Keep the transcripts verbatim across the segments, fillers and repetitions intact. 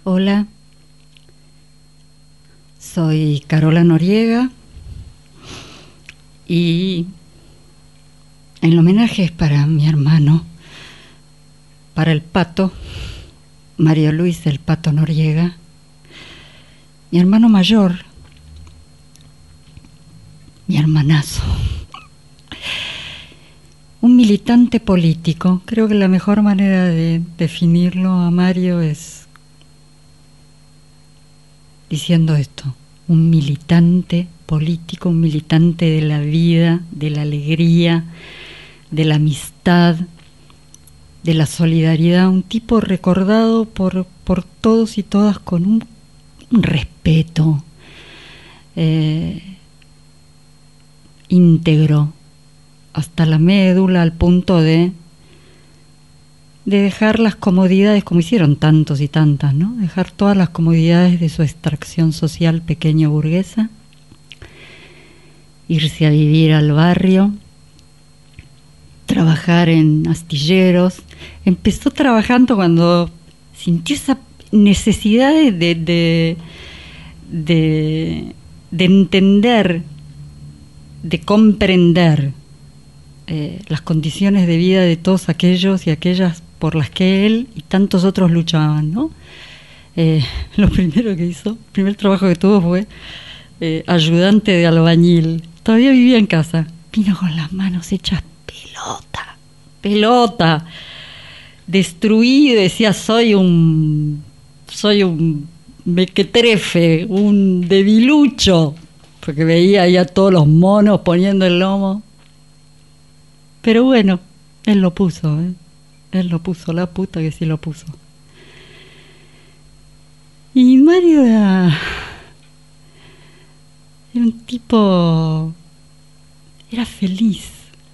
Hola, soy Carola Noriega y el homenaje es para mi hermano, para el Pato, Mario Luis el Pato Noriega, mi hermano mayor, mi hermanazo, un militante político. Creo que la mejor manera de definirlo a Mario es diciendo esto: un militante político, un militante de la vida, de la alegría, de la amistad, de la solidaridad, un tipo recordado por, por todos y todas con un, un respeto eh, íntegro hasta la médula, al punto de de dejar las comodidades, como hicieron tantos y tantas, ¿no? Dejar todas las comodidades de su extracción social pequeña burguesa, irse a vivir al barrio, trabajar en astilleros. Empezó trabajando cuando sintió esa necesidad de, de, de, de entender, de comprender eh, las condiciones de vida de todos aquellos y aquellas por las que él y tantos otros luchaban, ¿no? Eh, lo primero que hizo, el primer trabajo que tuvo fue eh, ayudante de albañil. Todavía vivía en casa. Vino con las manos hechas pelota, pelota, destruido. Decía: soy un, soy un mequetrefe, un debilucho, porque veía ahí a todos los monos poniendo el lomo. Pero bueno, él lo puso, ¿eh? Él lo puso, la puta que sí lo puso. Y Mario era, era un tipo, era feliz.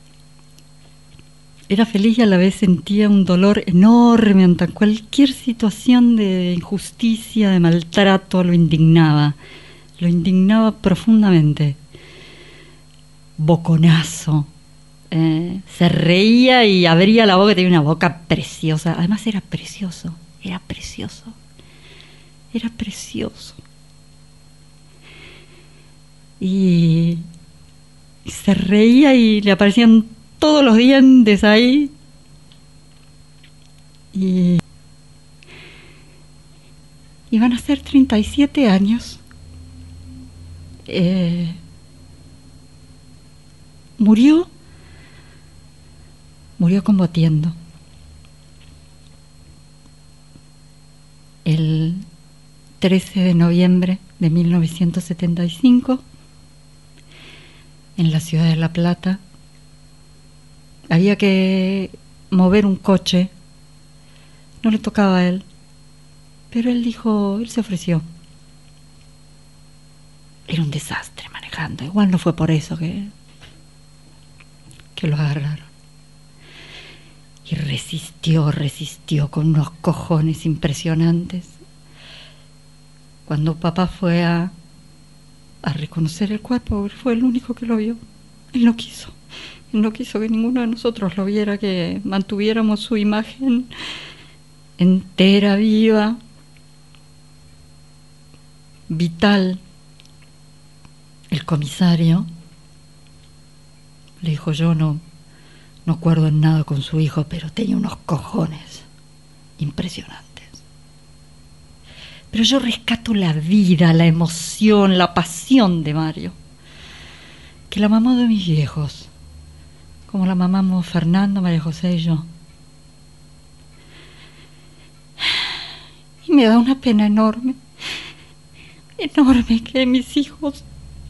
Era feliz y a la vez sentía un dolor enorme ante cualquier situación de injusticia, de maltrato. Lo indignaba, lo indignaba profundamente. Boconazo. Eh, se reía y abría la boca, tenía una boca preciosa. Además era precioso, era precioso, era precioso. Y, y se reía y le aparecían todos los dientes ahí. Y iban a ser treinta y siete años. Eh, murió Murió combatiendo. El trece de noviembre de mil novecientos setenta y cinco, en la ciudad de La Plata, había que mover un coche. No le tocaba a él, pero él dijo, él se ofreció. Era un desastre manejando. Igual no fue por eso que, que lo agarraron. Y resistió, resistió con unos cojones impresionantes. Cuando papá fue a, a reconocer el cuerpo, fue el único que lo vio. Él no quiso. Él no quiso que ninguno de nosotros lo viera, que mantuviéramos su imagen entera, viva, vital. El comisario le dijo: yo no... No acuerdo en nada con su hijo, pero tenía unos cojones impresionantes. Pero yo rescato la vida, la emoción, la pasión de Mario, que la mamá de mis viejos, como la mamamos Fernando, María José y yo. Y me da una pena enorme, enorme que mis hijos,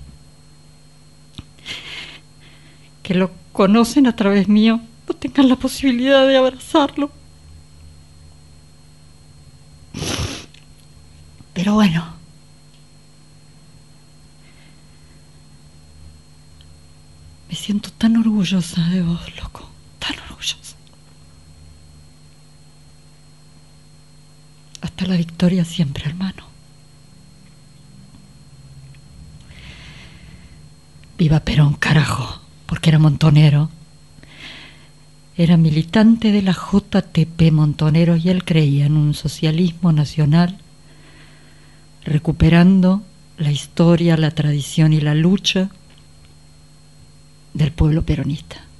que lo conocen a través mío, no tengan la posibilidad de abrazarlo. Pero bueno, me siento tan orgullosa de vos, loco, tan orgullosa. Hasta la victoria siempre, hermano. Viva Perón, carajo. Porque era montonero, era militante de la J T P Montoneros, y él creía en un socialismo nacional recuperando la historia, la tradición y la lucha del pueblo peronista.